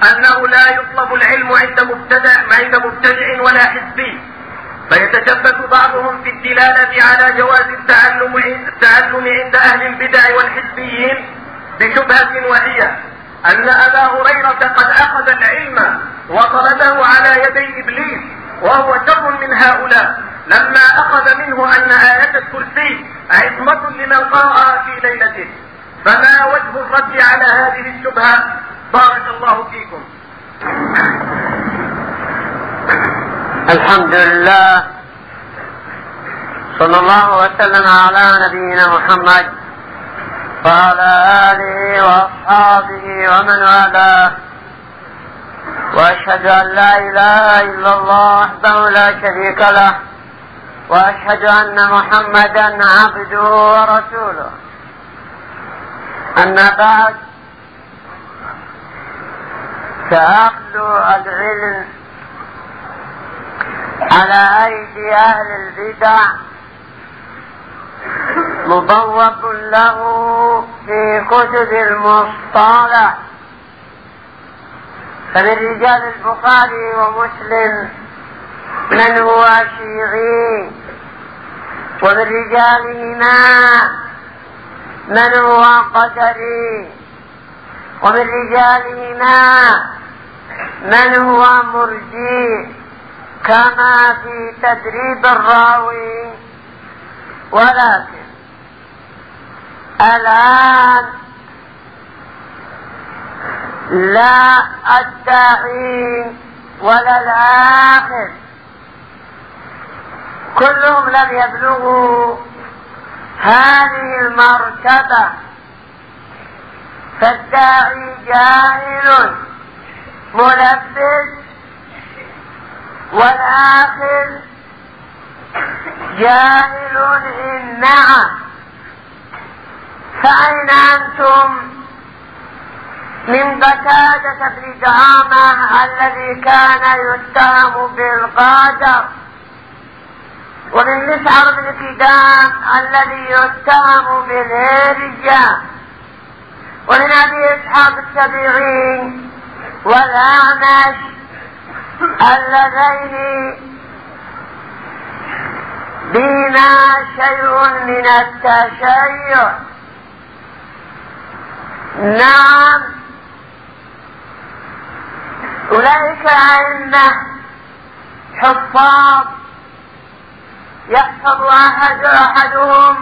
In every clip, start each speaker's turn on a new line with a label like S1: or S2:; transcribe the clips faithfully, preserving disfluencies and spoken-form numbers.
S1: أنه لا يطلب العلم عند مبتدع عند مبتدع ولا حزبي، فيتشبث بعضهم في الدلالة على جواز التعلم التعلم عند أهل البدع والحزبيين بشبهة، وهي أن أبا هريرة قد أخذ العلم وطلبه على يدي إبليس وهو شر من هؤلاء لما أخذ منه أن آية الكرسي عصمة لمن قرأ في ليلته. فما وجه الرد على هذه الشبهة؟ بارك الله فيكم.
S2: الحمد لله، صلى الله وسلم على نبينا محمد وعلى آله وأصحابه ومن والاه، وأشهد أن لا إله إلا الله وحده لا شريك له، وأشهد أن محمدا عبده ورسوله. أما بعد، فأخذ العلم على أيدي أهل البدع مبوب له في كتب المصطلح، فمن رجال البخاري ومسلم من هو شيعي، ومن رجالهما من هو قدري، ومن رجالهما من هو مرجي، كما في تدريب الراوي. ولكن الآن لا الداعي ولا الآخر كلهم لم يبلغوا هذه المرتبة، فالداعي جاهل ملبس، والآخر جاهل إن نعم. فأين أنتم من قتادة بن دعامة الذي كان يتهم بالقدر، ومن مسعر بن كدام الذي يتهم بالهرجة، ومن أبي إسحاق السبيعي والأعمش اللذين بهما شيء من التشيع؟ نعم، أولئك أئمة حفاظ يحفظ أحد أحدهم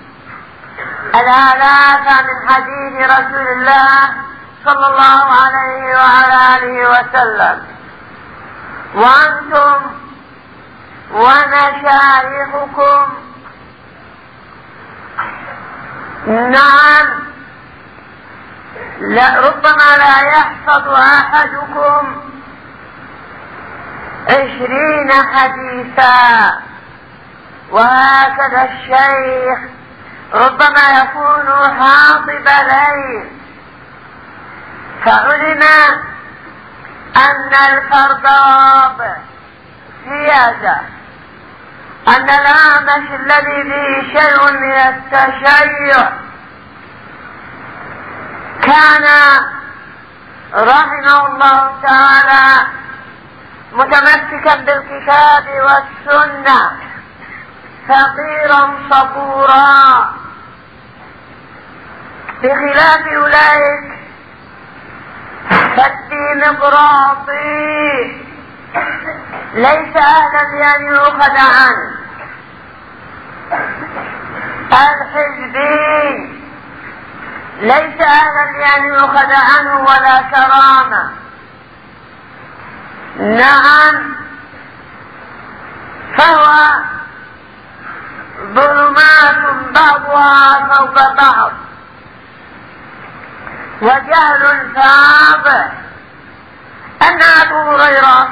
S2: الآلاف من حديث رسول الله صلى الله عليه وعلى آله وسلم، وأنتم ومشايخكم نعم لا ربما لا يحفظ أحدكم عشرين حديثا، وهكذا الشيخ ربما يكون حاطب ليل. فعلم أن الفرضاب سيادة، أن الأعمش الذي به شيء من التشيع كان رحمه الله تعالى متمسكا بالكتاب والسنة، فقيرا صبورا، بخلاف أولئك فالديمقراطي ليس أهلا لأن يؤخذ عنه، الحزبي ليس أهلا لأن يؤخذ عنه ولا كرامة. نعم، فهو ظلمات بعضها فوق بعض، وجهل فاضح. أن أبو هريرة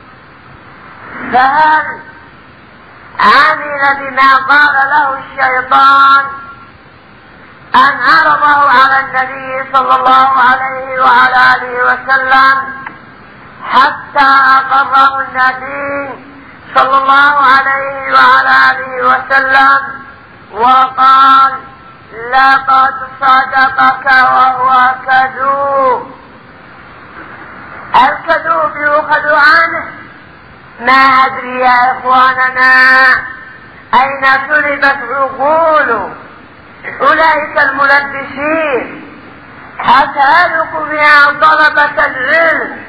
S2: فهل عمل بما قال له الشيطان أن عرضه على النبي صلى الله عليه وعلى آله وسلم حتى أقره النبي صلى الله عليه وعلى آله وسلم وقال لقد صدقك وهو كذوب؟ الكذوب يؤخذ عنه. ما أدري يا إخواننا أين سلبت عقول أولئك الملبسين. أسألكم يا طلبة العلم،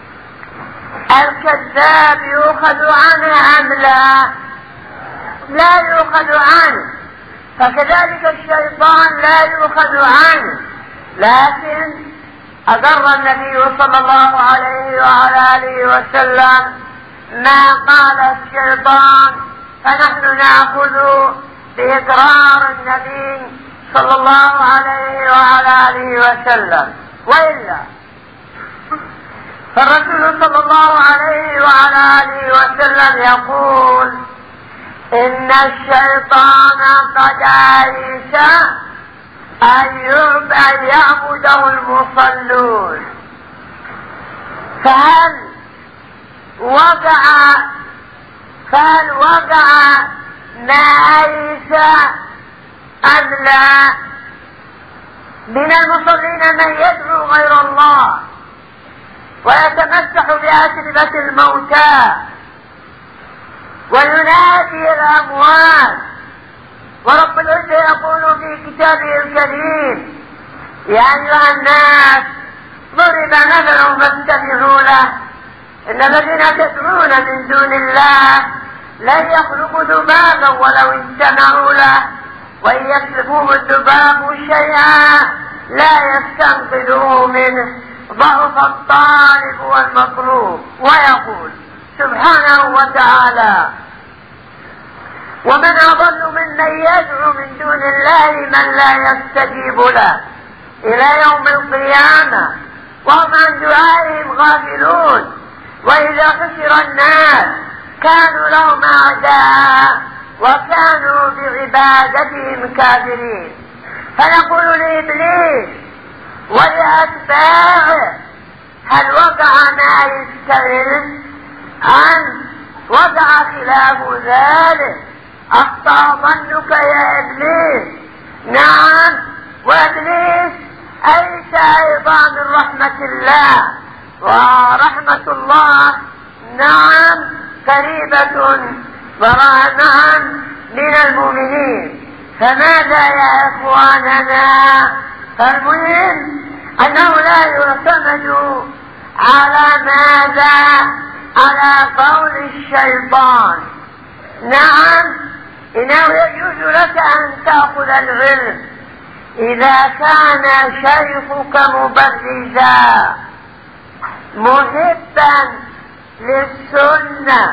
S2: الكذاب يؤخذ عنه أم لا؟ لا يؤخذ عنه. فكذلك الشيطان لا يؤخذ عنه، لكن أضر النبي صلى الله عليه وعلى آله وسلم ما قال الشيطان، فنحن نأخذ بإقرار النبي صلى الله عليه وعلى آله وسلم. وإلا فالرسول صلى الله عليه وعلى آله وسلم يقول إن الشيطان قد أيس أن يعبده المصلون. فهل وقع فهل وقع ما أيس أم لا؟ من المصلين من يدعو غير الله ويتمسح بأتربة الموتى وينادي الأموات. ورب العزة يقول في كتابه الكريم يا أيها الناس ضرب مثل فاستمعوا له إن الذين تدعون من دون الله لن يخلقوا ذبابا ولو اجتمعوا له وإن يسلبوه الذباب شيئا لا يستنقذوه منه ضعف الطالب والمطلوب. ويقول سبحانه وتعالى ومن أضل ممن يدعو من دون الله من لا يستجيب له إلى يوم القيامة وهم عن دعائهم غافلون. وإذا خسر الناس كانوا لهم أعداء وكانوا بعبادتهم كافرين. فنقول لإبليس ولأتباعه هل وقع ما يستغل أن وقع خلاف ذلك؟ أخطأ ظنك يا إبليس. نعم، وإبليس أيس أيضا من رحمة الله، ورحمة الله نعم قريبة ورحمة من المؤمنين. فماذا يا إخواننا؟ فالمهم أنه لا يعتمد على ماذا؟ على قول الشيطان. نعم، إنه يجوز لك أن تأخذ العلم إذا كان شيخك مبرزا محبا للسنة،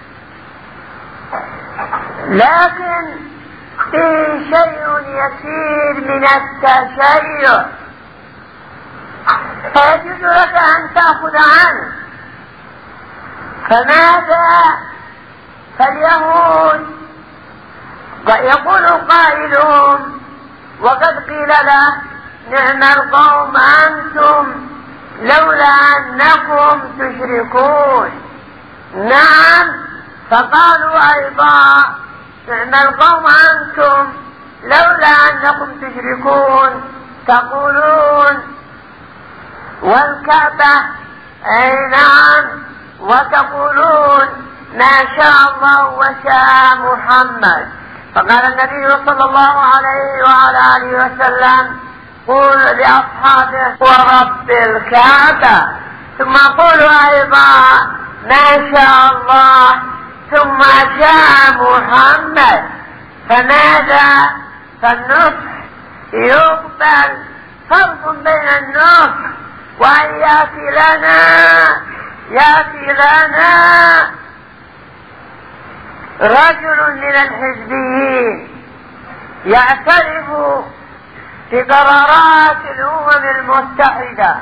S2: لكن فيه شيء يسير من التشيع فيجوز لك أن تأخذ عنه. فماذا؟ فاليهود يقول قائلهم وقد قيل له نعم القوم أنتم لولا أنكم تشركون. نعم، فقالوا أيضا نعم القوم أنتم لولا أنكم تشركون تقولون والكعبة أي نعم، وتقولون ما شاء الله وشاء محمد. فقال النبي صلى الله عليه وعلى آله وسلم قول لأصحابه ورب الكعبة، ثم قولوا أيضا ما شاء الله ثم شاء محمد. فماذا؟ فالنصح يقبل. فرق بين النصح وأن يأتي لنا يأتي لنا رجل من الحزبيين يعترف بقرارات الأمم المتحدة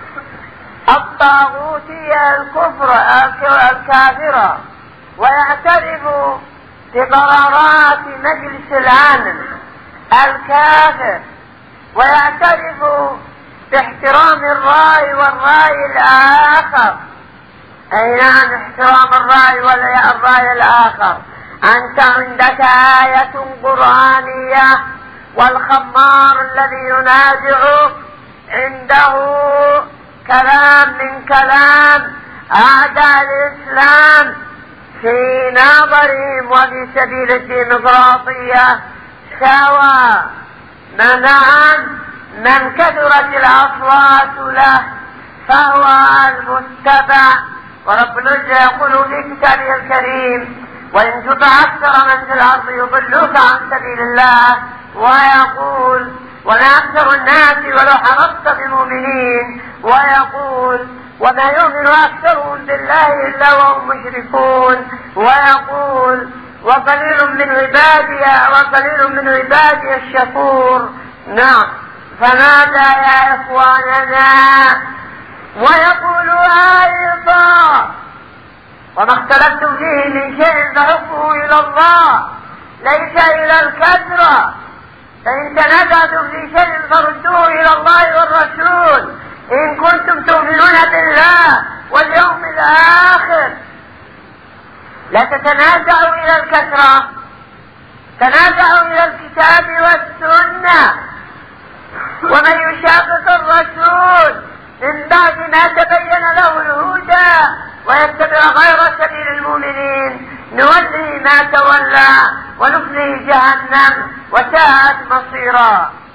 S2: الطاغوتية الكفر الكافرة، ويعترف بقرارات مجلس الأمن الكافر، ويعترف باحترام الرأي والرأي الآخر. أي نعم، احترام الرأي والرأي الآخر. أنت عندك آية قرآنية والخمار الذي ينازع عنده كلام من كلام أعداء الإسلام في نظرهم وفي سبيل الديمقراطية، سواء منعا من كثرت الأصوات له فهو المتبع. ورب العزة يقول في كتابه الكريم: وإن تطع أكثر من في الأرض يضلوك عن سبيل الله. ويقول: وما أكثر الناس ولو حرصت بمؤمنين. ويقول: وما يؤمن أكثرهم بالله إلا وهم مشركون. ويقول: وقليل من عبادي وقليل من عبادي الشكور. نعم، فماذا يا إخواننا؟ ويقول أيضا: وما اختلفتم فيه من شيء فحكمه إلى الله ليس إلى الكثرة، فإن تنازعتم في شيء فردوه إلى الله والرسول إن كنتم تؤمنون بالله واليوم الآخر. لا تتنازعوا إلى الكثرة، تنازعوا إلى الكتاب والسنة. ومن يشاقق الرسول من بعد ما تبين له الهدى ويتبع غير سبيل المؤمنين نوليه ما تولى ونصله جهنم وساءت مصيرا.